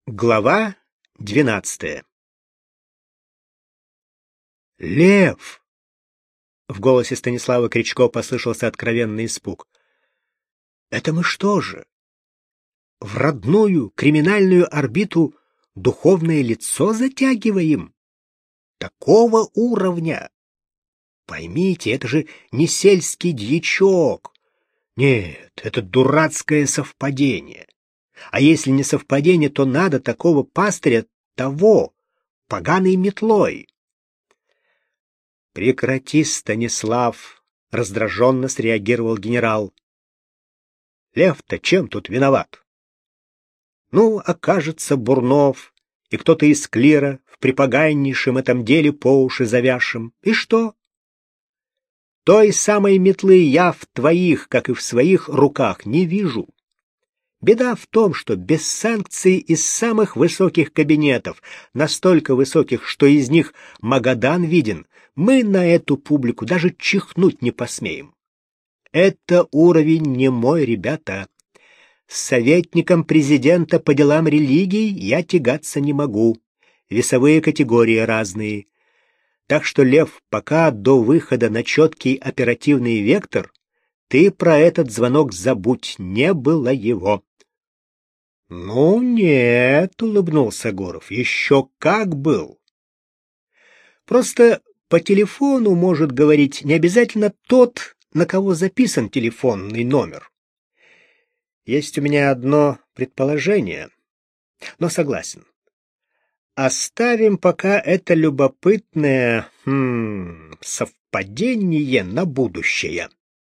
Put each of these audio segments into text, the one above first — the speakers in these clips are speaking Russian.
Глава 12. Лев! В голосе Станислава Кричко послышался откровенный испуг. Это мы что же? В родную криминальную орбиту духовное лицо затягиваем? Такого уровня? Поймите, это же не сельский дьячок. Нет, это дурацкое совпадение. А если не совпадение, то надо такого пастыря того, поганой метлой. Прекрати, Станислав, раздраженно среагировал генерал. Лев-то чем тут виноват? Ну, окажется Бурнов и кто-то из клира в припоганнейшем этом деле по уши завязшим. И что? Той самой метлы я в твоих, как и в своих руках, не вижу. Беда в том, что без санкций из самых высоких кабинетов, настолько высоких, что из них Магадан виден, мы на эту публику даже чихнуть не посмеем. Это уровень не мой, ребята. С советником президента по делам религий я тягаться не могу. Весовые категории разные. Так что, Лев, пока до выхода на четкий оперативный вектор, ты про этот звонок забудь, не было его. Ну нет, улыбнулся Гуров, еще как был. Просто по телефону может говорить не обязательно тот, на кого записан телефонный номер. Есть у меня одно предположение, но согласен. Оставим пока это любопытное совпадение на будущее.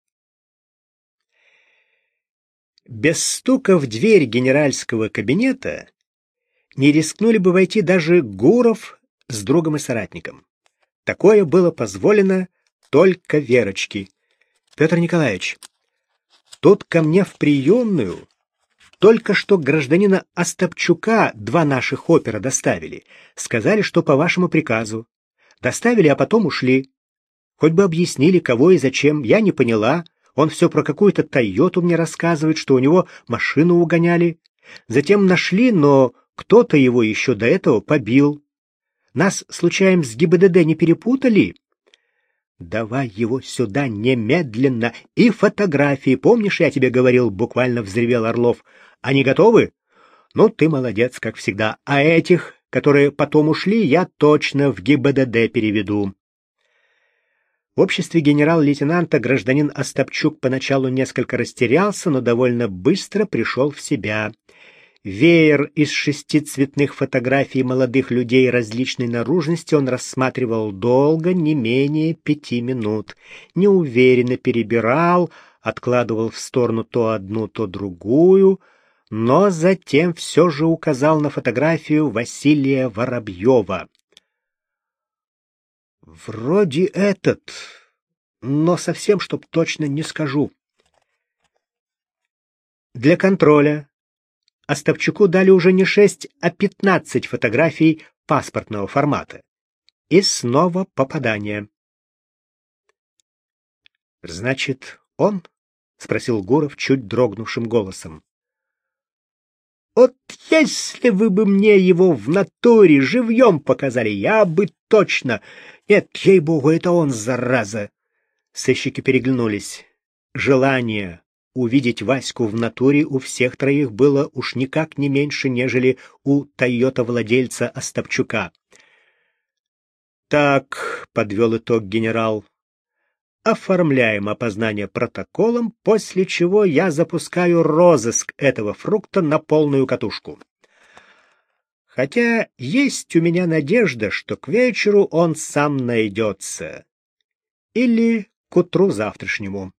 Без стука в дверь генеральского кабинета не рискнули бы войти даже Гуров с другом и соратником. Такое было позволено только Верочке. Петр Николаевич, тут ко мне в приемную только что гражданина Остапчука два наших опера доставили. Сказали, что по вашему приказу. Доставили, а потом ушли. Хоть бы объяснили, кого и зачем, я не поняла. Он все про какую-то Тойоту мне рассказывает, что у него машину угоняли. Затем нашли, но кто-то его еще до этого побил. Нас, случаем, с ГИБДД не перепутали? Давай его сюда немедленно. И фотографии. Помнишь, я тебе говорил, буквально взревел Орлов. Они готовы? Ну, ты молодец, как всегда. А этих, которые потом ушли, я точно в ГИБДД переведу. В обществе генерал-лейтенанта гражданин Остапчук поначалу несколько растерялся, но довольно быстро пришел в себя. Веер из 6 цветных фотографий молодых людей различной наружности он рассматривал долго, не менее 5 минут. Неуверенно перебирал, откладывал в сторону то одну, то другую, но затем все же указал на фотографию Василия Воробьева. Вроде этот, но совсем, чтоб точно не скажу. Для контроля Остапчуку дали уже не 6, а 15 фотографий паспортного формата. И снова попадание. «Значит, он?» — спросил Гуров чуть дрогнувшим голосом. «Вот если вы бы мне его в натуре живьем показали, я бы точно... Нет, ей-богу, это он, зараза!» Сыщики переглянулись. Желание увидеть Ваську в натуре у всех троих было уж никак не меньше, нежели у Тойота-владельца Остапчука. «Так», — подвел итог генерал, — «оформляем опознание протоколом, после чего я запускаю розыск этого фрукта на полную катушку. Хотя есть у меня надежда, что к вечеру он сам найдется. Или к утру завтрашнему».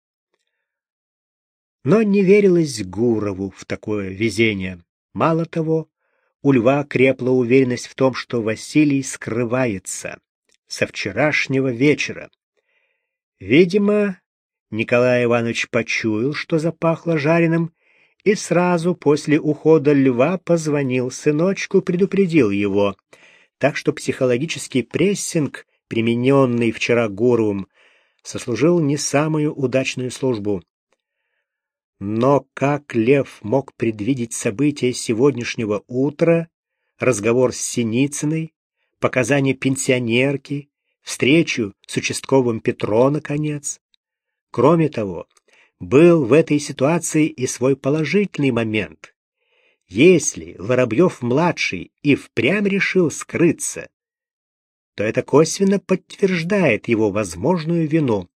Но не верилось Гурову в такое везение. Мало того, у Льва крепла уверенность в том, что Василий скрывается со вчерашнего вечера. Видимо, Николай Иванович почуял, что запахло жареным, и сразу после ухода Льва позвонил сыночку, предупредил его. Так что психологический прессинг, примененный вчера Гуровым, сослужил не самую удачную службу. Но как Лев мог предвидеть события сегодняшнего утра, разговор с Синицыной, показания пенсионерки, встречу с участковым Петро, наконец. Кроме того, был в этой ситуации и свой положительный момент. Если Воробьев-младший и впрямь решил скрыться, то это косвенно подтверждает его возможную вину.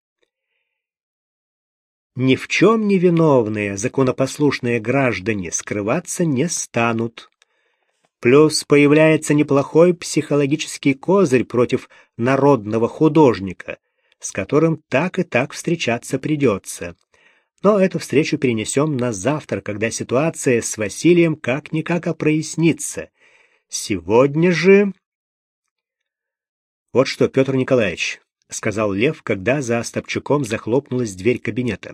Ни в чем не виновные законопослушные граждане скрываться не станут. Плюс появляется неплохой психологический козырь против народного художника, с которым так и так встречаться придется. Но эту встречу перенесем на завтра, когда ситуация с Василием как-никак прояснится. Сегодня же... «Вот что, Петр Николаевич», — сказал Лев, когда за Остапчуком захлопнулась дверь кабинета.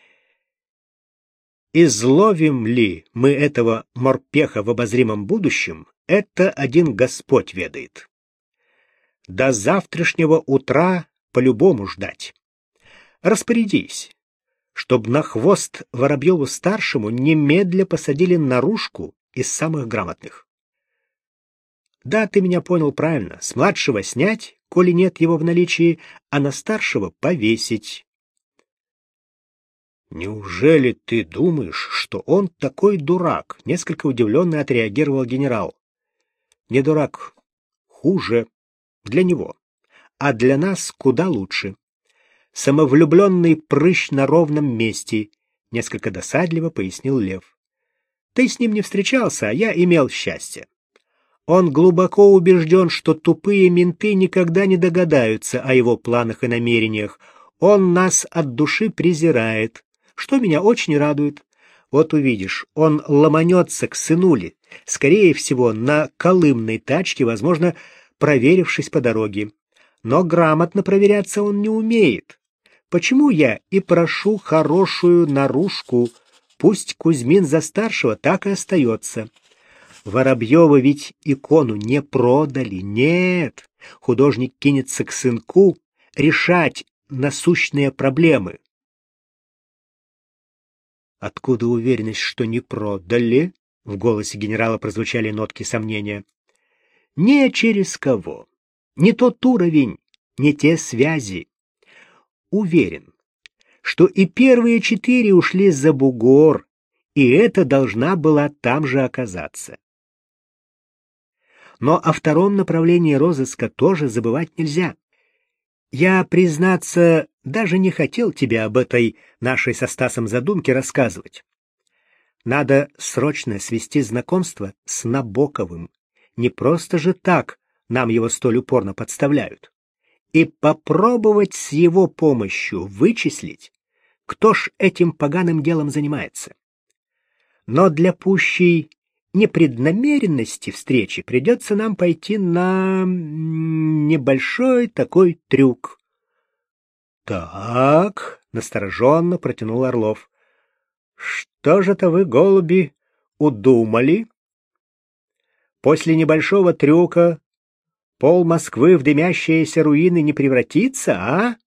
«Изловим ли мы этого морпеха в обозримом будущем, это один Господь ведает. До завтрашнего утра по-любому ждать. Распорядись, чтоб на хвост Воробьеву-старшему немедля посадили наружку из самых грамотных. Да, ты меня понял правильно. С младшего снять, коли нет его в наличии, а на старшего повесить». «Неужели ты думаешь, что он такой дурак?» — несколько удивленно отреагировал генерал. «Не дурак. Хуже. Для него. А для нас куда лучше. Самовлюбленный прыщ на ровном месте», — несколько досадливо пояснил Лев. «Ты с ним не встречался, а я имел счастье. Он глубоко убежден, что тупые менты никогда не догадаются о его планах и намерениях. Он нас от души презирает, что меня очень радует. Вот увидишь, он ломанется к сынуле, скорее всего, на колымной тачке, возможно, проверившись по дороге. Но грамотно проверяться он не умеет. Почему я и прошу хорошую наружку, пусть Кузьмин за старшего так и остается. Воробьева ведь икону не продали, нет. Художник кинется к сынку решать насущные проблемы». «Откуда уверенность, что не продали?» — в голосе генерала прозвучали нотки сомнения. «Не через кого. Не тот уровень, не те связи. Уверен, что и первые 4 ушли за бугор, и это должна была там же оказаться. Но о втором направлении розыска тоже забывать нельзя. Я, признаться, даже не хотел тебе об этой нашей со Стасом задумке рассказывать. Надо срочно свести знакомство с Набоковым. Не просто же так нам его столь упорно подставляют. И попробовать с его помощью вычислить, кто ж этим поганым делом занимается. Но для пущей непреднамеренности встречи придется нам пойти на небольшой такой трюк. «Так», — настороженно протянул Орлов, — «что же это вы, голуби, удумали? После небольшого трюка пол Москвы в дымящиеся руины не превратится, а?»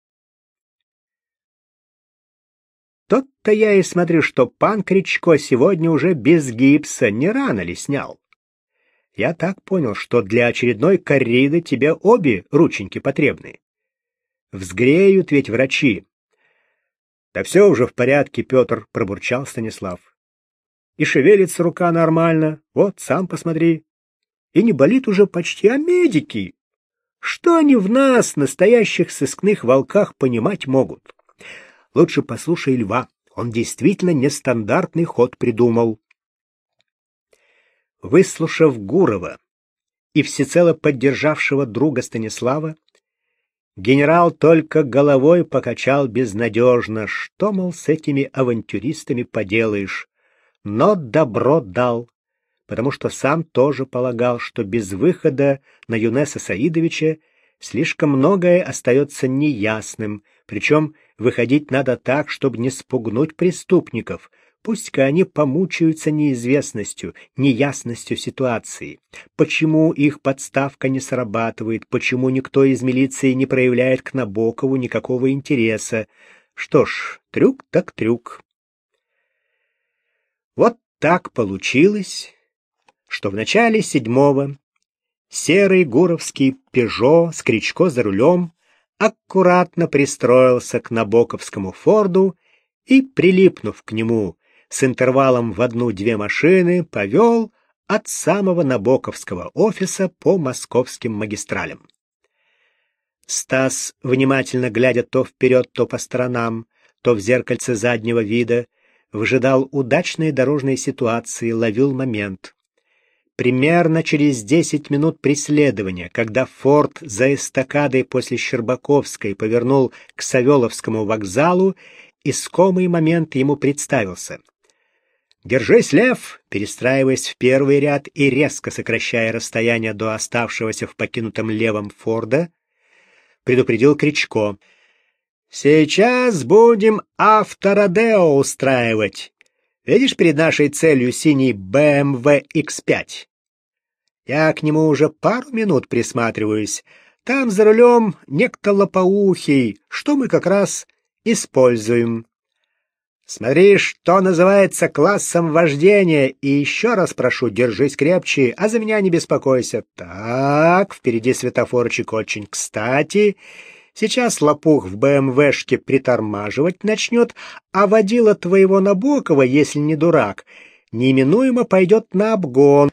«Тот-то я и смотрю, что пан Кричко сегодня уже без гипса, не рано ли снял? Я так понял, что для очередной корриды тебе обе рученьки потребны. Взгреют ведь врачи». «Да все уже в порядке, Петр», — пробурчал Станислав. «И шевелится рука нормально, вот, сам посмотри. И не болит уже почти, а медики. Что они в нас, настоящих сыскных волках, понимать могут? Лучше послушай Льва, он действительно нестандартный ход придумал». Выслушав Гурова и всецело поддержавшего друга Станислава, генерал только головой покачал безнадежно, что, мол, с этими авантюристами поделаешь, но добро дал, потому что сам тоже полагал, что без выхода на Юнеса Саидовича слишком многое остается неясным, причем выходить надо так, чтобы не спугнуть преступников, пусть-ка они помучаются неизвестностью, неясностью ситуации. Почему их подставка не срабатывает, почему никто из милиции не проявляет к Набокову никакого интереса. Что ж, трюк так трюк. Вот так получилось, что в начале 7-го серый гуровский «Пежо» с Кричко за рулем аккуратно пристроился к набоковскому «Форду» и, прилипнув к нему с интервалом в 1-2 машины, повел от самого набоковского офиса по московским магистралям. Стас, внимательно глядя то вперед, то по сторонам, то в зеркальце заднего вида, выжидал удачные дорожные ситуации, ловил момент. Примерно через 10 минут преследования, когда «Форд» за эстакадой после Щербаковской повернул к Савеловскому вокзалу, искомый момент ему представился. «Держись, Лев!» Перестраиваясь в первый ряд и резко сокращая расстояние до оставшегося в покинутом левом «Форда», предупредил Кричко. «Сейчас будем авторадео устраивать. Видишь перед нашей целью синий BMW X5? Я к нему уже пару минут присматриваюсь. Там за рулем некто лопоухий, что мы как раз используем. Смотри, что называется классом вождения, и еще раз прошу, держись крепче, а за меня не беспокойся. Так, впереди светофорчик очень кстати. Сейчас лопух в БМВшке притормаживать начнет, а водила твоего Набокова, если не дурак, неминуемо пойдет на обгон.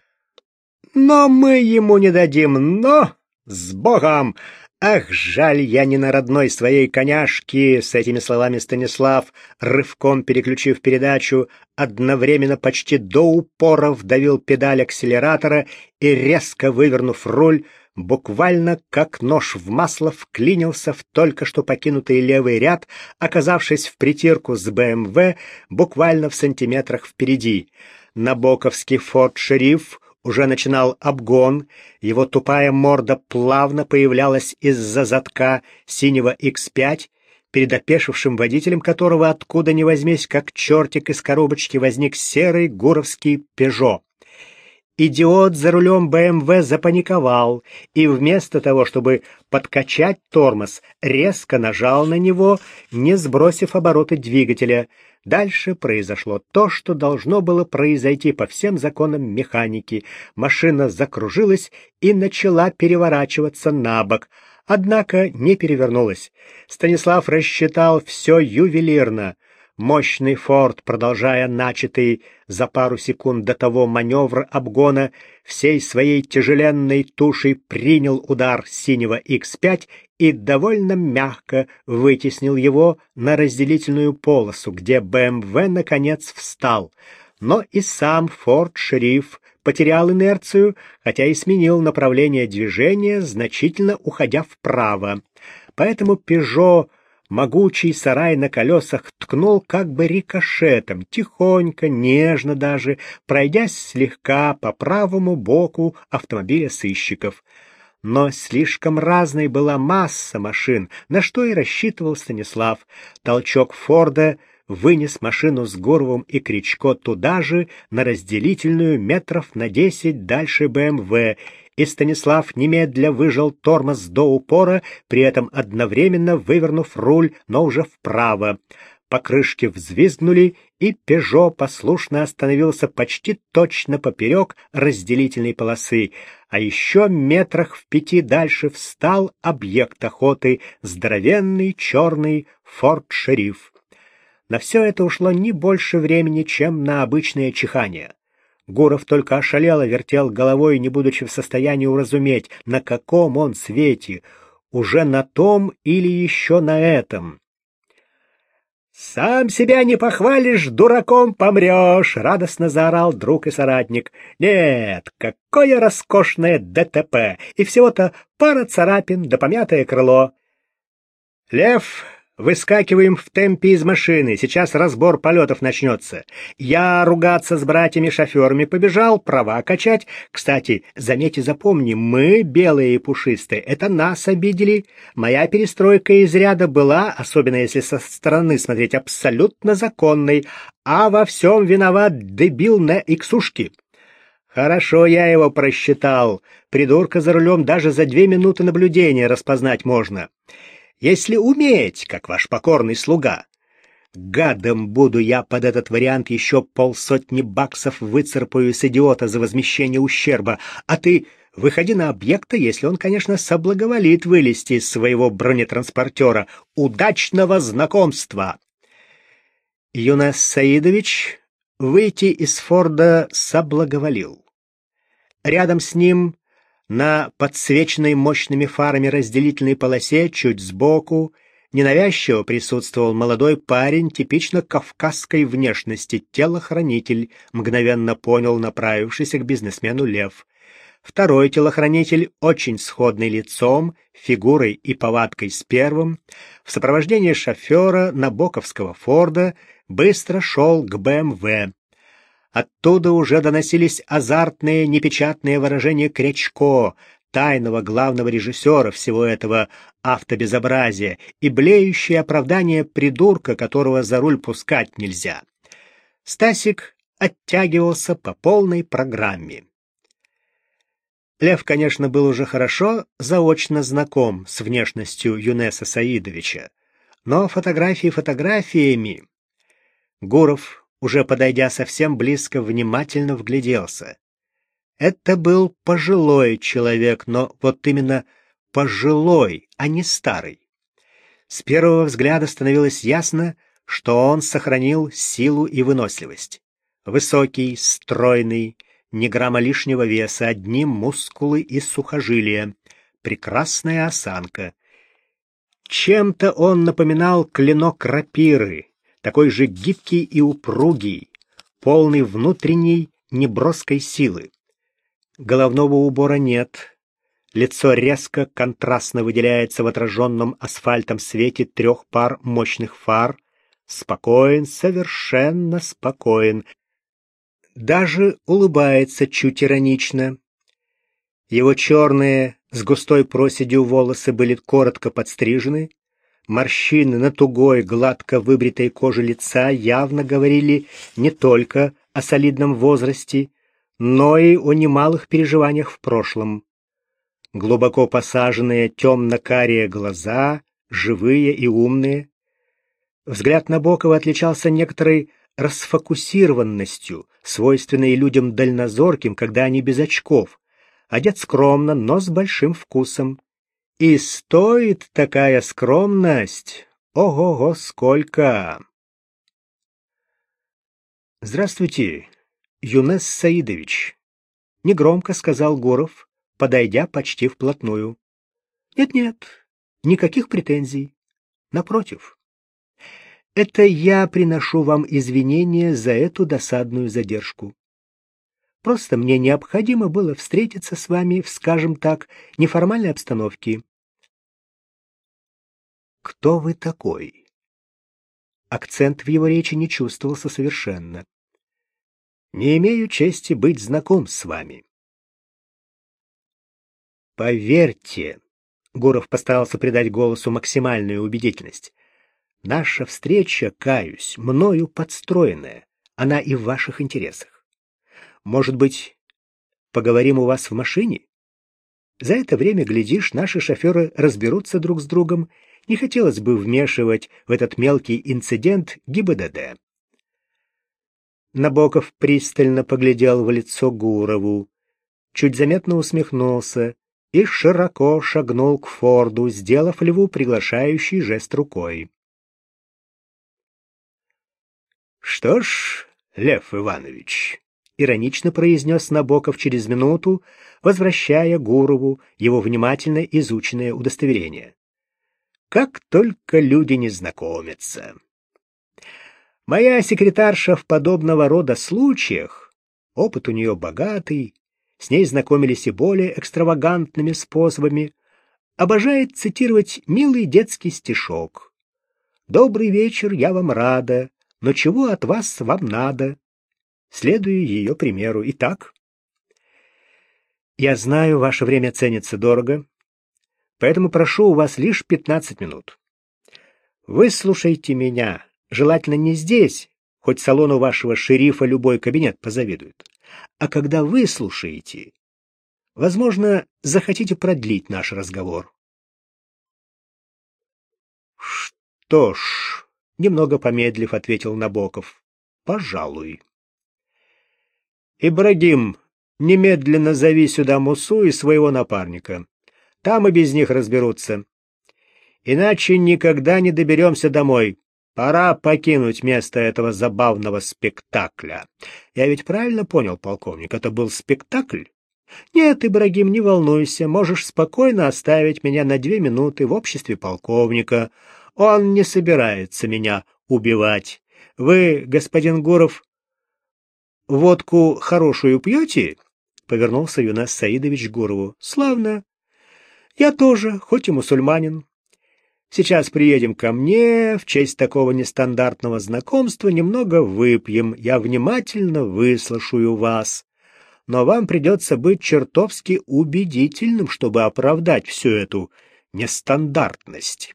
Но мы ему не дадим, но с Богом! Ах, жаль, я не на родной своей коняшке!» С этими словами Станислав, рывком переключив передачу, одновременно почти до упора вдавил педаль акселератора и, резко вывернув руль, буквально как нож в масло вклинился в только что покинутый левый ряд, оказавшись в притирку с БМВ буквально в сантиметрах впереди. Набоковский «Форд Шериф» уже начинал обгон, его тупая морда плавно появлялась из-за задка синего X5, перед опешившим водителем которого откуда ни возьмись, как чертик из коробочки, возник серый гуровский «Пежо». Идиот за рулем БМВ запаниковал и вместо того, чтобы подкачать тормоз, резко нажал на него, не сбросив обороты двигателя. Дальше произошло то, что должно было произойти по всем законам механики. Машина закружилась и начала переворачиваться на бок. Однако не перевернулась. Станислав рассчитал все ювелирно. Мощный «Форд», продолжая начатый за пару секунд до того маневр обгона, всей своей тяжеленной тушей принял удар синего X5 и довольно мягко вытеснил его на разделительную полосу, где БМВ наконец встал. Но и сам «Форд Шериф» потерял инерцию, хотя и сменил направление движения, значительно уходя вправо. Поэтому «Пежо», могучий сарай на колесах, ткнул как бы рикошетом, тихонько, нежно даже, пройдясь слегка по правому боку автомобиля сыщиков. Но слишком разной была масса машин, на что и рассчитывал Станислав. Толчок «Форда» вынес машину с Гуровым и Кричко туда же, на разделительную метров на 10 дальше БМВ, и Станислав немедля выжал тормоз до упора, при этом одновременно вывернув руль, но уже вправо. Покрышки взвизгнули, и «Пежо» послушно остановился почти точно поперек разделительной полосы, а еще метрах в 5 дальше встал объект охоты — здоровенный черный «Форд Шериф». На все это ушло не больше времени, чем на обычное чихание. Гуров только ошалело вертел головой, не будучи в состоянии уразуметь, на каком он свете, уже на том или еще на этом. «Сам себя не похвалишь, дураком помрешь!» — радостно заорал друг и соратник. «Нет, какое роскошное ДТП! И всего-то пара царапин да помятое крыло!» «Лев, выскакиваем в темпе из машины, сейчас разбор полетов начнется. Я ругаться с братьями-шоферами побежал, права качать. Кстати, заметь и запомни, мы, белые и пушистые, это нас обидели. Моя перестройка из ряда была, особенно если со стороны смотреть, абсолютно законной, а во всем виноват дебил на иксушке. Хорошо я его просчитал. Придурка за рулем даже за 2 минуты наблюдения распознать можно. Если уметь, как ваш покорный слуга. Гадом буду я под этот вариант, еще $500 выцарпаю с идиота за возмещение ущерба, а ты выходи на объекта, если он, конечно, соблаговолит вылезти из своего бронетранспортера. Удачного знакомства!» Юнес Саидович выйти из Форда соблаговолил. Рядом с ним, на подсвеченной мощными фарами разделительной полосе, чуть сбоку, ненавязчиво присутствовал молодой парень типично кавказской внешности, телохранитель, мгновенно понял направившийся к бизнесмену Лев. Второй телохранитель, очень сходный лицом, фигурой и повадкой с первым, в сопровождении шофера набоковского Форда, быстро шел к БМВ. Оттуда уже доносились азартные, непечатные выражения Крячко, тайного главного режиссера всего этого автобезобразия, и блеющее оправдание придурка, которого за руль пускать нельзя. Стасик оттягивался по полной программе. Лев, конечно, был уже хорошо заочно знаком с внешностью Юнеса Саидовича, но фотографии фотографиями. Гуров, уже подойдя совсем близко, внимательно вгляделся. Это был пожилой человек, но вот именно пожилой, а не старый. С первого взгляда становилось ясно, что он сохранил силу и выносливость. Высокий, стройный, ни грамма лишнего веса, одни мускулы и сухожилия, прекрасная осанка. Чем-то он напоминал клинок рапиры, такой же гибкий и упругий, полный внутренней неброской силы. Головного убора нет. Лицо резко, контрастно выделяется в отраженном асфальтом свете 3 пар мощных фар. Спокоен, совершенно спокоен. Даже улыбается чуть иронично. Его черные, с густой проседью волосы были коротко подстрижены. Морщины на тугой, гладко выбритой коже лица явно говорили не только о солидном возрасте, но и о немалых переживаниях в прошлом. Глубоко посаженные темно-карие глаза, живые и умные. Взгляд Набокова отличался некоторой расфокусированностью, свойственной людям дальнозорким, когда они без очков. Одет скромно, но с большим вкусом. И стоит такая скромность, ого-го, сколько! «Здравствуйте, Юнес Саидович», — негромко сказал Гуров, подойдя почти вплотную. «Нет-нет, никаких претензий. Напротив. Это я приношу вам извинения за эту досадную задержку. Просто мне необходимо было встретиться с вами в, скажем так, неформальной обстановке». «Кто вы такой?» Акцент в его речи не чувствовался совершенно. «Не имею чести быть знаком с вами». «Поверьте», — Гуров постарался придать голосу максимальную убедительность, «наша встреча, каюсь, мною подстроенная, она и в ваших интересах. Может быть, поговорим у вас в машине? За это время, глядишь, наши шоферы разберутся друг с другом. Не хотелось бы вмешивать в этот мелкий инцидент ГИБДД». Набоков пристально поглядел в лицо Гурову, чуть заметно усмехнулся и широко шагнул к Форду, сделав Льву приглашающий жест рукой. «Что ж, Лев Иванович», — иронично произнес Набоков через минуту, возвращая Гурову его внимательно изученное удостоверение, «как только люди не знакомятся. Моя секретарша в подобного рода случаях, опыт у нее богатый, с ней знакомились и более экстравагантными способами, обожает цитировать милый детский стишок. «Добрый вечер, я вам рада, но чего от вас вам надо?» Следую ее примеру. Итак, я знаю, ваше время ценится дорого, поэтому прошу у вас лишь 15 минут. Выслушайте меня. Желательно не здесь, хоть салону вашего шерифа любой кабинет позавидует. А когда вы слушаете, возможно, захотите продлить наш разговор. Что ж, Немного помедлив, ответил Набоков. Пожалуй. Ибрагим, немедленно зови сюда Мусу и своего напарника. Там и без них разберутся. Иначе никогда не доберемся домой. Пора покинуть место этого забавного спектакля. Я ведь правильно понял, полковник, это был спектакль? Нет, Ибрагим, не волнуйся, можешь спокойно оставить меня на 2 минуты в обществе полковника. Он не собирается меня убивать. Вы, господин Гуров, водку хорошую пьете? Повернулся Юнас Саидович к Гурову. Славно. Я тоже, хоть и мусульманин. Сейчас приедем ко мне, в честь такого нестандартного знакомства немного выпьем. Я внимательно выслушаю вас. Но вам придется быть чертовски убедительным, чтобы оправдать всю эту нестандартность.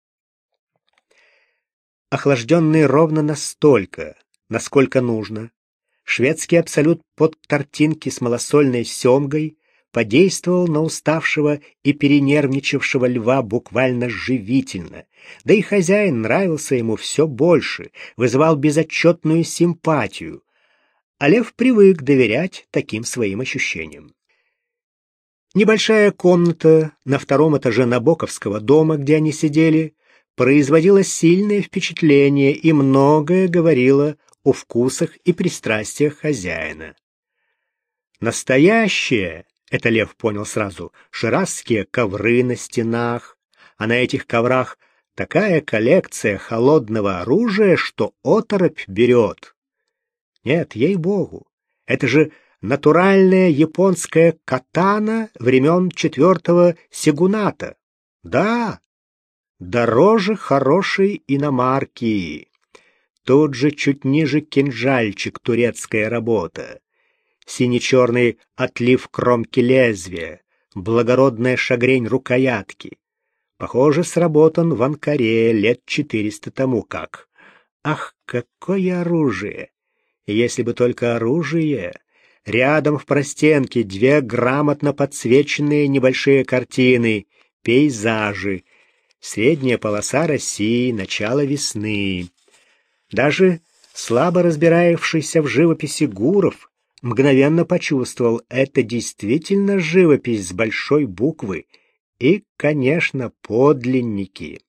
Охлажденный ровно настолько, насколько нужно, шведский абсолют под тортинки с малосольной семгой подействовал на уставшего и перенервничавшего льва буквально живительно, да и хозяин нравился ему все больше, вызывал безотчетную симпатию, а лев привык доверять таким своим ощущениям. Небольшая комната на 2-м этаже Набоковского дома, где они сидели, производила сильное впечатление и многое говорило о вкусах и пристрастиях хозяина. Настоящее, это Лев понял сразу, ширазские ковры на стенах, а на этих коврах такая коллекция холодного оружия, что оторопь берет. Нет, ей-богу, это же натуральная японская катана времен 4-го сёгуната. Да, дороже хорошей иномарки. Тут же чуть ниже кинжальчик, турецкая работа. Сине-черный отлив кромки лезвия, благородная шагрень рукоятки. Похоже, сработан в Анкаре лет 400 тому как. Ах, какое оружие! Если бы только оружие. Рядом в простенке 2 грамотно подсвеченные небольшие картины, пейзажи. Средняя полоса России, начало весны. Даже слабо разбирающийся в живописи Гуров мгновенно почувствовал, это действительно живопись с большой буквы. И, конечно, подлинники.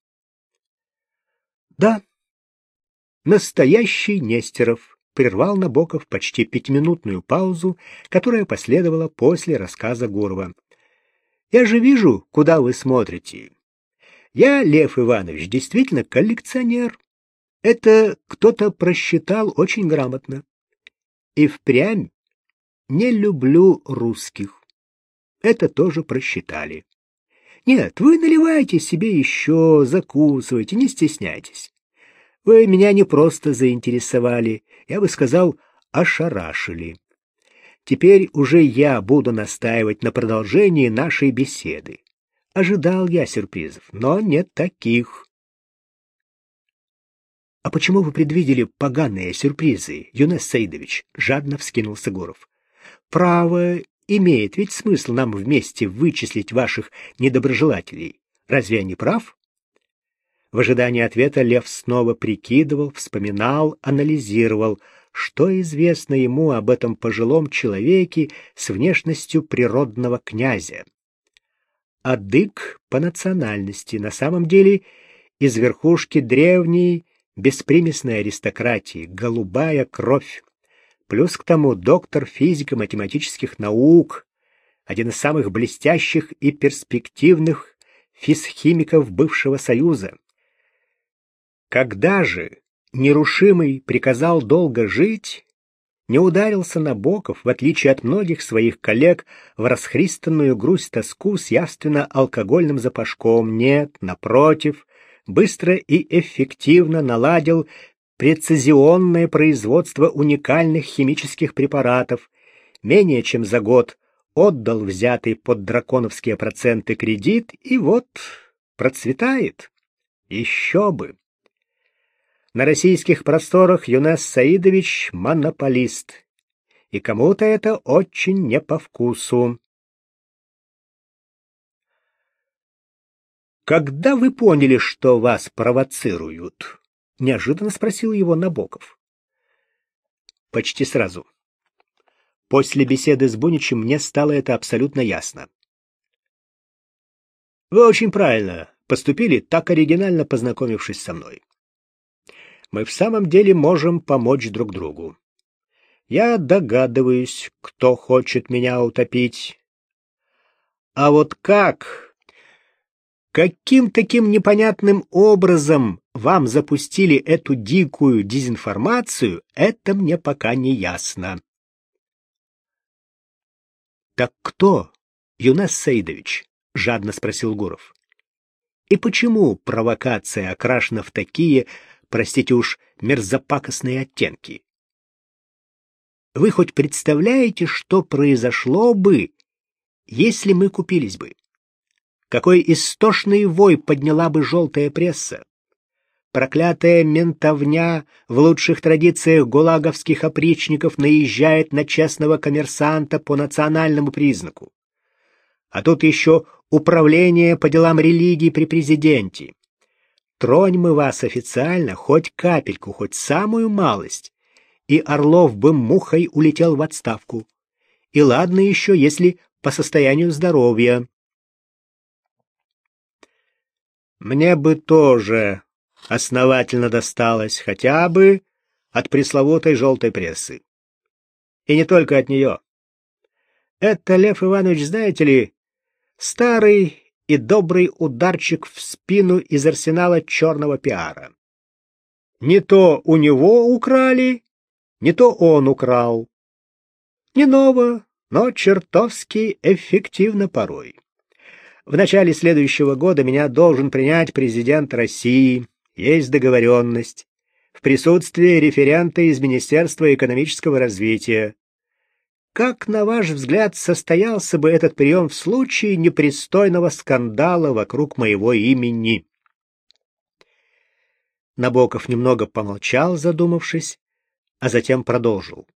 Да, настоящий Нестеров. Прервал Набоков почти 5-минутную паузу, которая последовала после рассказа Гурова. «Я же вижу, куда вы смотрите. Я, Лев Иванович, действительно коллекционер. Это кто-то просчитал очень грамотно. И впрямь не люблю русских. Это тоже просчитали. Нет, вы наливайте себе еще, закусывайте, не стесняйтесь. Вы меня не просто заинтересовали, я бы сказал, ошарашили. Теперь уже я буду настаивать на продолжении нашей беседы. Ожидал я сюрпризов, но не таких. — А почему вы предвидели поганые сюрпризы, Юнас Саидович? — жадно вскинулся Гуров. — Право, имеет ведь смысл нам вместе вычислить ваших недоброжелателей. Разве я не прав? В ожидании ответа Лев снова прикидывал, вспоминал, анализировал, что известно ему об этом пожилом человеке с внешностью природного князя. Адык по национальности, на самом деле из верхушки древней беспримесной аристократии, голубая кровь. Плюс к тому доктор физико-математических наук, один из самых блестящих и перспективных физхимиков бывшего Союза. Когда же нерушимый приказал долго жить, не ударился Набоков, в отличие от многих своих коллег, в расхристанную грусть-тоску с явственно алкогольным запашком. Нет, напротив, быстро и эффективно наладил прецизионное производство уникальных химических препаратов. Менее чем за год отдал взятый под драконовские проценты кредит, и вот процветает. Еще бы! На российских просторах Юнас Саидович монополист, и кому-то это очень не по вкусу. Когда вы поняли, что вас провоцируют? неожиданно спросил его Набоков. Почти сразу. После беседы с Буничем мне стало это абсолютно ясно. Вы очень правильно поступили, так оригинально познакомившись со мной. Мы в самом деле можем помочь друг другу. Я догадываюсь, кто хочет меня утопить. А вот как? Каким таким непонятным образом вам запустили эту дикую дезинформацию, это мне пока не ясно. Так кто, Юнас Саидович? Жадно спросил Гуров. И почему провокация окрашена в такие, простите уж, мерзопакостные оттенки? Вы хоть представляете, что произошло бы, если мы купились бы? Какой истошный вой подняла бы желтая пресса? Проклятая ментовня в лучших традициях гулаговских опричников наезжает на честного коммерсанта по национальному признаку. А тут еще управление по делам религии при президенте. Тронь мы вас официально, хоть капельку, хоть самую малость, и Орлов бы мухой улетел в отставку. И ладно еще, если по состоянию здоровья. Мне бы тоже основательно досталось, хотя бы от пресловутой желтой прессы. И не только от нее. Это, Лев Иванович, знаете ли, старый и добрый ударчик в спину из арсенала черного пиара. Не то у него украли, не то он украл. Не ново, но чертовски эффективно порой. В начале следующего года меня должен принять президент России. Есть договоренность. В присутствии референта из Министерства экономического развития. Как, на ваш взгляд, состоялся бы этот прием в случае непристойного скандала вокруг моего имени? Набоков немного помолчал, задумавшись, а затем продолжил.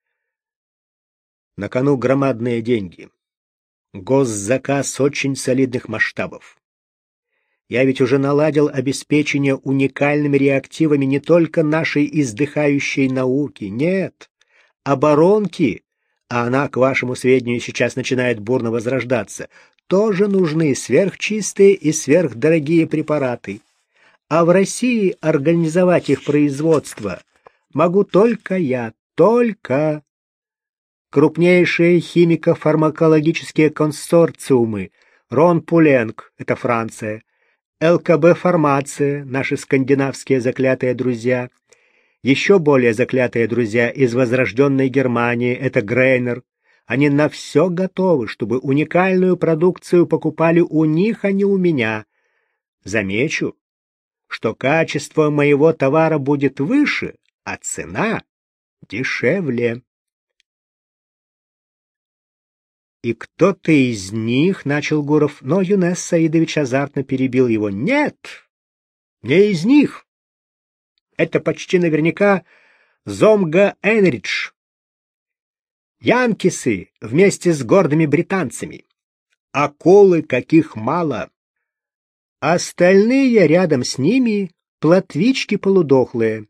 На кону громадные деньги. Госзаказ очень солидных масштабов. Я ведь уже наладил обеспечение уникальными реактивами не только нашей издыхающей науки. Нет, оборонки, а она, к вашему сведению, сейчас начинает бурно возрождаться, тоже нужны сверхчистые и сверхдорогие препараты. А в России организовать их производство могу только я, только... Крупнейшие химико-фармакологические консорциумы Рон-Пуленг, это Франция, ЛКБ Фармация, наши скандинавские заклятые друзья, еще более заклятые друзья из возрожденной Германии, это Грейнер. Они на все готовы, чтобы уникальную продукцию покупали у них, а не у меня. Замечу, что качество моего товара будет выше, а цена дешевле. И кто-то из них, начал Гуров, но Юнас Саидович азартно перебил его. Нет, не из них. Это почти наверняка Зомга Энридж. Янкисы вместе с гордыми британцами. Акулы каких мало. Остальные рядом с ними плотвички полудохлые.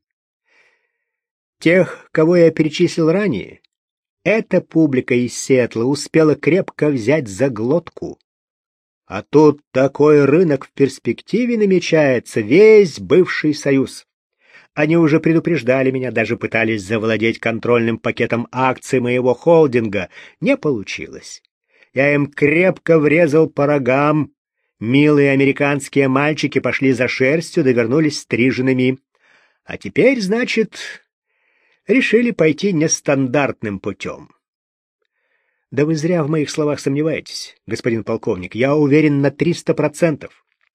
Тех, кого я перечислил ранее, эта публика из Сиэтла успела крепко взять за глотку. А тут такой рынок в перспективе намечается, весь бывший Союз. Они уже предупреждали меня, даже пытались завладеть контрольным пакетом акций моего холдинга. Не получилось. Я им крепко врезал по рогам. Милые американские мальчики пошли за шерстью, да вернулись стриженными. А теперь, значит... решили пойти нестандартным путем. Да вы зря в моих словах сомневаетесь, господин полковник. Я уверен на 300%.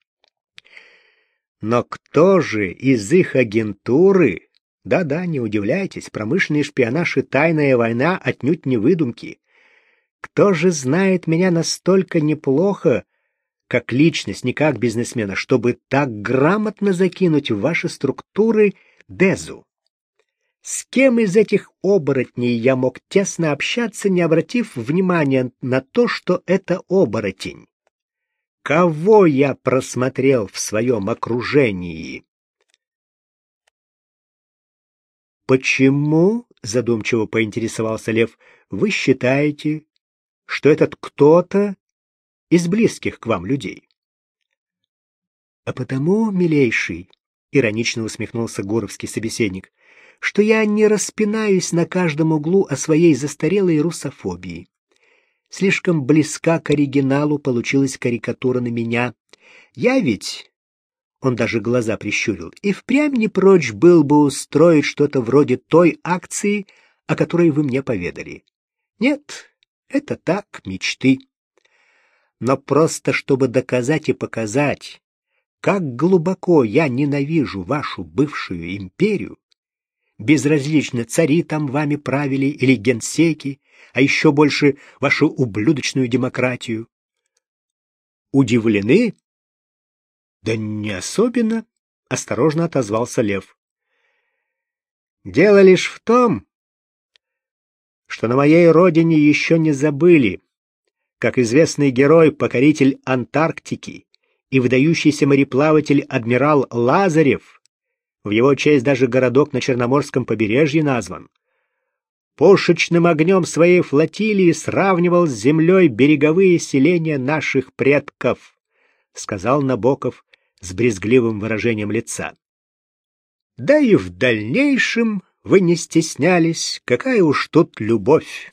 Но кто же из их агентуры? Да-да, не удивляйтесь, промышленный шпионаж и тайная война отнюдь не выдумки. Кто же знает меня настолько неплохо, как личность, не как бизнесмена, чтобы так грамотно закинуть в ваши структуры Дезу? С кем из этих оборотней я мог тесно общаться, не обратив внимания на то, что это оборотень? Кого я просмотрел в своем окружении? Почему, задумчиво поинтересовался Лев, вы считаете, что этот кто-то из близких к вам людей? А потому, милейший, иронично усмехнулся гуровский собеседник, что я не распинаюсь на каждом углу о своей застарелой русофобии. Слишком близка к оригиналу получилась карикатура на меня. Я ведь, он даже глаза прищурил, и впрямь не прочь был бы устроить что-то вроде той акции, о которой вы мне поведали. Нет, это так, мечты. Но просто чтобы доказать и показать, как глубоко я ненавижу вашу бывшую империю, безразлично, цари там вами правили или генсеки, а еще больше вашу ублюдочную демократию. Удивлены? Да не особенно, осторожно отозвался Лев. Дело лишь в том, что на моей родине еще не забыли, как известный герой, покоритель Антарктики и выдающийся мореплаватель адмирал Лазарев, в его честь даже городок на Черноморском побережье назван, пушечным огнем своей флотилии сравнивал с землей береговые селения наших предков, сказал Набоков с брезгливым выражением лица. Да и в дальнейшем вы не стеснялись, какая уж тут любовь.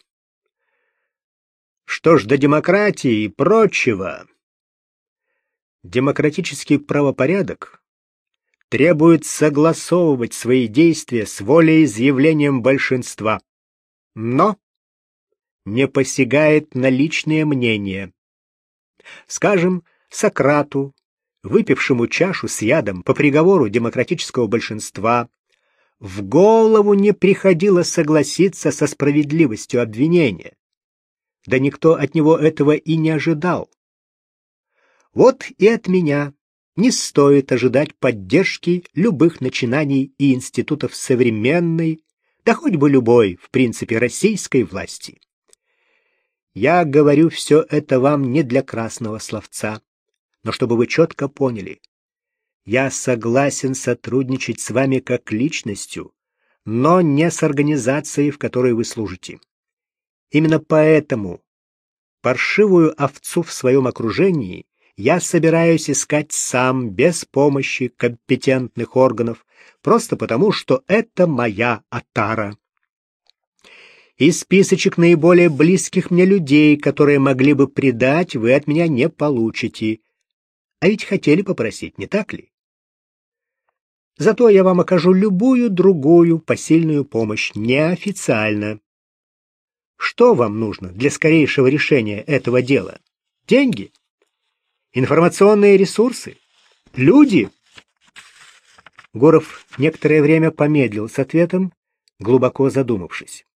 Что ж до демократии и прочего? Демократический правопорядок требует согласовывать свои действия с волеизъявлением большинства, но не посягает на личное мнение. Скажем, Сократу, выпившему чашу с ядом по приговору демократического большинства, в голову не приходило согласиться со справедливостью обвинения. Да никто от него этого и не ожидал. Вот и от меня не стоит ожидать поддержки любых начинаний и институтов современной, да хоть бы любой, в принципе, российской власти. Я говорю все это вам не для красного словца, но чтобы вы четко поняли, я согласен сотрудничать с вами как личностью, но не с организацией, в которой вы служите. Именно поэтому паршивую овцу в своем окружении я собираюсь искать сам, без помощи компетентных органов, просто потому, что это моя отара. И списочек наиболее близких мне людей, которые могли бы предать, вы от меня не получите. А ведь хотели попросить, не так ли? Зато я вам окажу любую другую посильную помощь, неофициально. Что вам нужно для скорейшего решения этого дела? Деньги? Информационные ресурсы? Люди? Гуров некоторое время помедлил с ответом, глубоко задумавшись.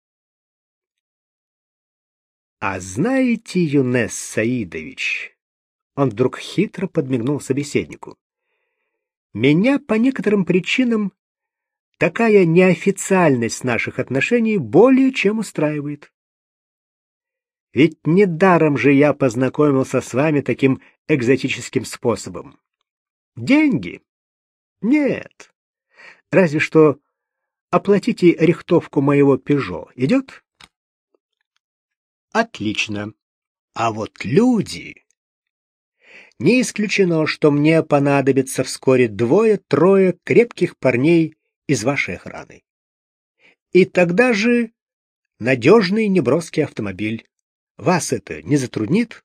А знаете, Юнес Саидович, он вдруг хитро подмигнул собеседнику, меня по некоторым причинам такая неофициальность наших отношений более чем устраивает. Ведь недаром же я познакомился с вами таким экзотическим способом. Деньги? Нет. Разве что оплатите рихтовку моего «Пежо». Идет? Отлично. А вот люди... Не исключено, что мне понадобится вскоре 2-3 крепких парней из вашей охраны. И тогда же надежный неброский автомобиль. Вас это не затруднит?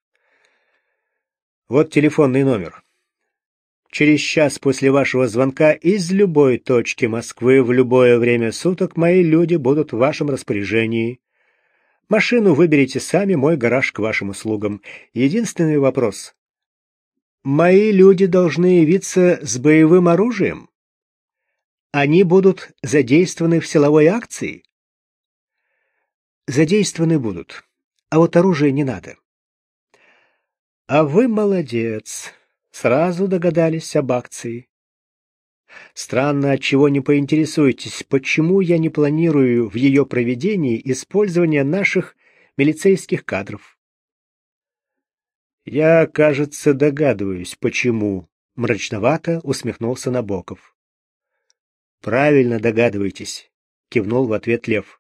Вот телефонный номер. Через час после вашего звонка из любой точки Москвы в любое время суток мои люди будут в вашем распоряжении. Машину выберите сами, мой гараж к вашим услугам. Единственный вопрос. Мои люди должны явиться с боевым оружием? Они будут задействованы в силовой акции? Задействованы будут, а вот оружия не надо. А вы молодец, сразу догадались об акции. Странно, отчего не поинтересуетесь, почему я не планирую в ее проведении использование наших милицейских кадров. Я, кажется, догадываюсь, почему, мрачновато усмехнулся Набоков. Правильно догадываетесь, кивнул в ответ Лев.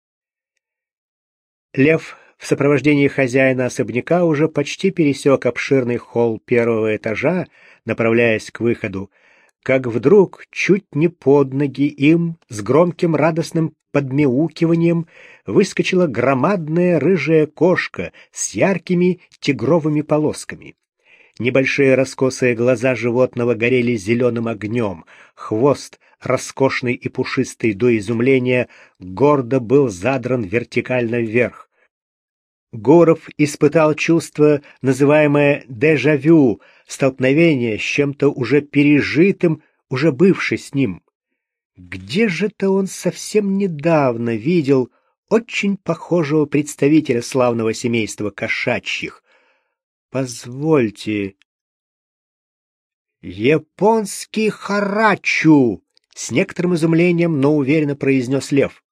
Лев в сопровождении хозяина особняка уже почти пересек обширный холл первого этажа, направляясь к выходу, как вдруг чуть не под ноги им с громким радостным подмяукиванием выскочила громадная рыжая кошка с яркими тигровыми полосками. Небольшие раскосые глаза животного горели зеленым огнем, хвост, роскошный и пушистый до изумления, гордо был задран вертикально вверх. Гуров испытал чувство, называемое дежавю, столкновение с чем-то уже пережитым, уже бывшим с ним. Где же-то он совсем недавно видел очень похожего представителя славного семейства кошачьих? Позвольте. Японский харачу! С некоторым изумлением, но уверенно произнес Лев.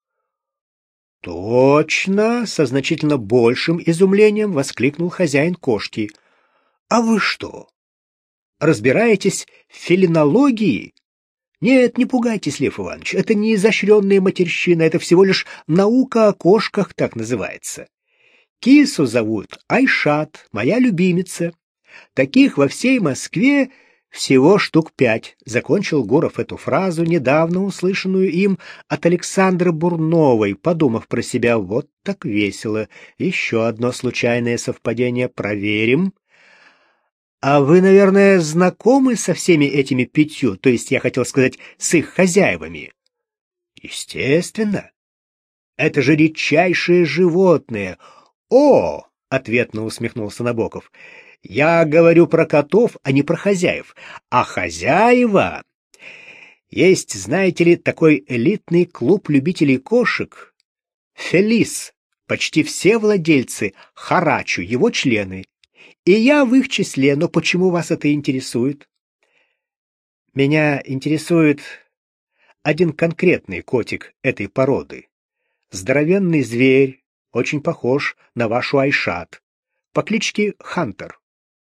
Точно, со значительно большим изумлением воскликнул хозяин кошки. А вы что, разбираетесь в фелинологии? Нет, не пугайтесь, Лев Иванович, это не изощренная матерщина, это всего лишь наука о кошках, так называется. Кису зовут Айшат, моя любимица. Таких во всей Москве всего штук 5. Закончил Гуров эту фразу, недавно услышанную им от Александры Бурновой, подумав про себя: вот так весело. Еще одно случайное совпадение. Проверим. А вы, наверное, знакомы со всеми этими 5, то есть я хотел сказать, с их хозяевами? Естественно. Это же редчайшие животные. О, ответно усмехнулся Набоков. Я говорю про котов, а не про хозяев. А хозяева... Есть, знаете ли, такой элитный клуб любителей кошек. Фелис. Почти все владельцы харачу, его члены. И я в их числе, но почему вас это интересует? Меня интересует один конкретный котик этой породы. Здоровенный зверь, очень похож на вашу Айшат, по кличке Хантер.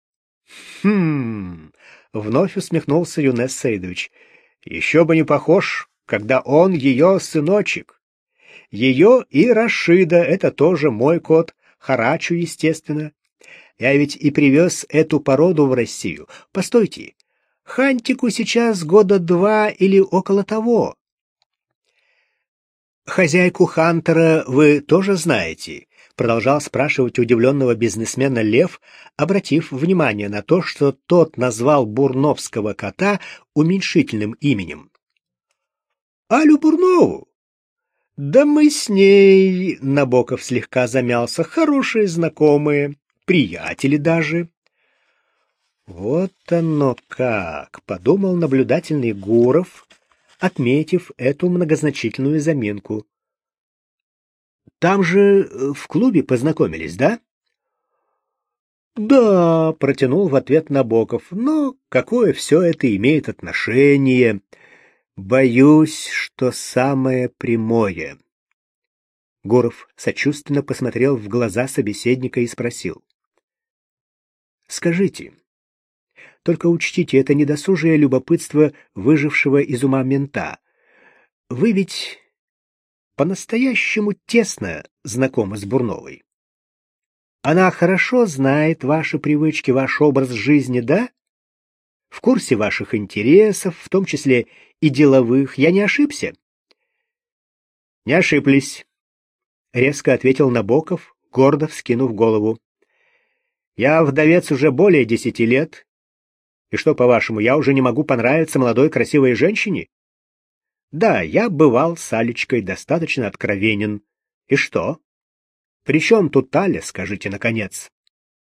Вновь усмехнулся Юнес Саидович. Еще бы не похож, когда он ее сыночек. Ее и Рашида, это тоже мой кот, Харачу, естественно. Я ведь и привез эту породу в Россию. Постойте, Хантику сейчас 2 года или около того. Хозяйку Хантера вы тоже знаете? Продолжал спрашивать удивленного бизнесмена Лев, обратив внимание на то, что тот назвал бурновского кота уменьшительным именем. Алю Бурнову? Да мы с ней, Набоков слегка замялся, хорошие знакомые, приятели даже. Вот оно как, подумал наблюдательный Гуров, отметив эту многозначительную заминку. Там же в клубе познакомились, да? Да, протянул в ответ Набоков. Но какое все это имеет отношение? Боюсь, что самое прямое. Гуров сочувственно посмотрел в глаза собеседника и спросил: скажите, только учтите, это недосужее любопытство выжившего из ума мента. Вы ведь по-настоящему тесно знакомы с Бурновой. Она хорошо знает ваши привычки, ваш образ жизни, да? В курсе ваших интересов, в том числе и деловых. Я не ошибся? Не ошиблись, резко ответил Набоков, гордо вскинув голову. Я вдовец уже более 10 лет. И что, по-вашему, я уже не могу понравиться молодой красивой женщине? Да, я бывал с Алечкой достаточно откровенен. И что? При чем тут Аля, скажите, наконец?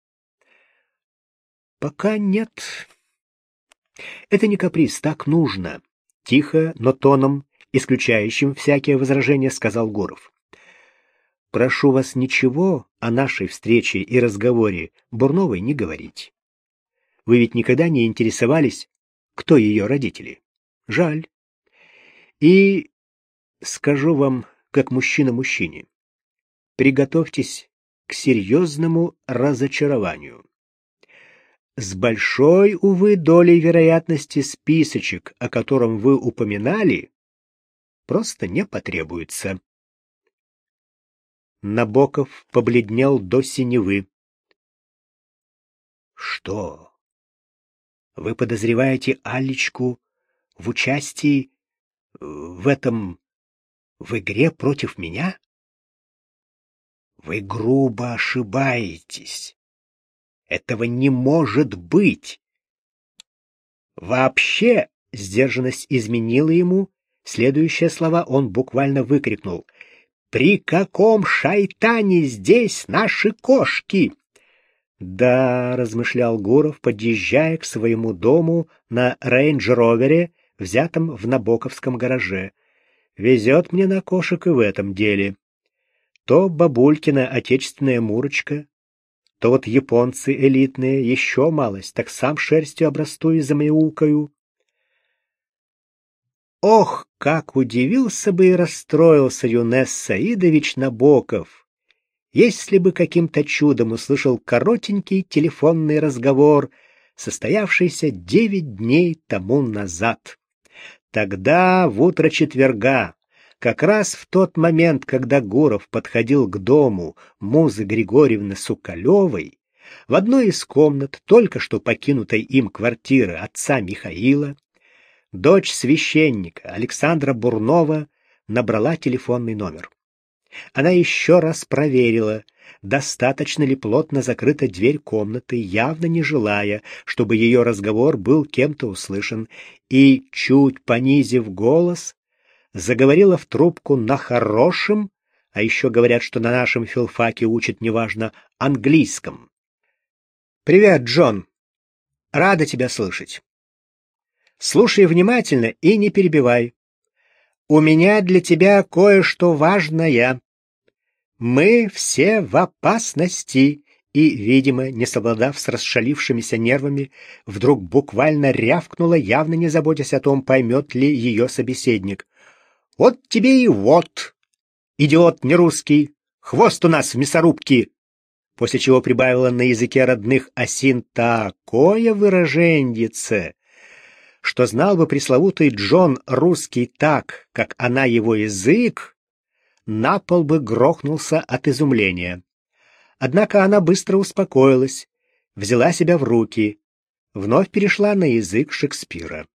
Пока нет. Это не каприз, так нужно. Тихо, но тоном, исключающим всякие возражения, сказал Гуров. Прошу вас ничего о нашей встрече и разговоре Бурновой не говорить. Вы ведь никогда не интересовались, кто ее родители. Жаль. И скажу вам, как мужчина мужчине, приготовьтесь к серьезному разочарованию. С большой, увы, долей вероятности списочек, о котором вы упоминали, просто не потребуется. Набоков побледнел до синевы. Что? Вы подозреваете Аллечку в участии в игре против меня? Вы грубо ошибаетесь. Этого не может быть. Вообще, сдержанность изменила ему. Следующие слова он буквально выкрикнул: «При каком шайтане здесь наши кошки?» «Да», — размышлял Гуров, подъезжая к своему дому на рейндж-ровере, взятом в Набоковском гараже. «Везет мне на кошек и в этом деле. То бабулькина отечественная Мурочка, то вот японцы элитные, еще малость, так сам шерстью обрасту и замяукаю». Ох, как удивился бы и расстроился Юнес Саидович Набоков, если бы каким-то чудом услышал коротенький телефонный разговор, состоявшийся 9 дней тому назад. Тогда, в утро четверга, как раз в тот момент, когда Гуров подходил к дому Музы Григорьевны Сукалевой, в одной из комнат только что покинутой им квартиры отца Михаила, дочь священника Александра Бурнова набрала телефонный номер. Она еще раз проверила, достаточно ли плотно закрыта дверь комнаты, явно не желая, чтобы ее разговор был кем-то услышан, и, чуть понизив голос, заговорила в трубку на хорошем, а еще говорят, что на нашем филфаке учат неважно английском. «Привет, Джон. Рада тебя слышать. Слушай внимательно и не перебивай. У меня для тебя кое-что важное. Мы все в опасности». И, видимо, не совладав с расшалившимися нервами, вдруг буквально рявкнула, явно не заботясь о том, поймет ли ее собеседник. «Вот тебе и вот, идиот нерусский, хвост у нас в мясорубке!» После чего прибавила на языке родных осин такое выраженьице, что знал бы пресловутый Джон русский так, как она его язык, на пол бы грохнулся от изумления. Однако она быстро успокоилась, взяла себя в руки, вновь перешла на язык Шекспира.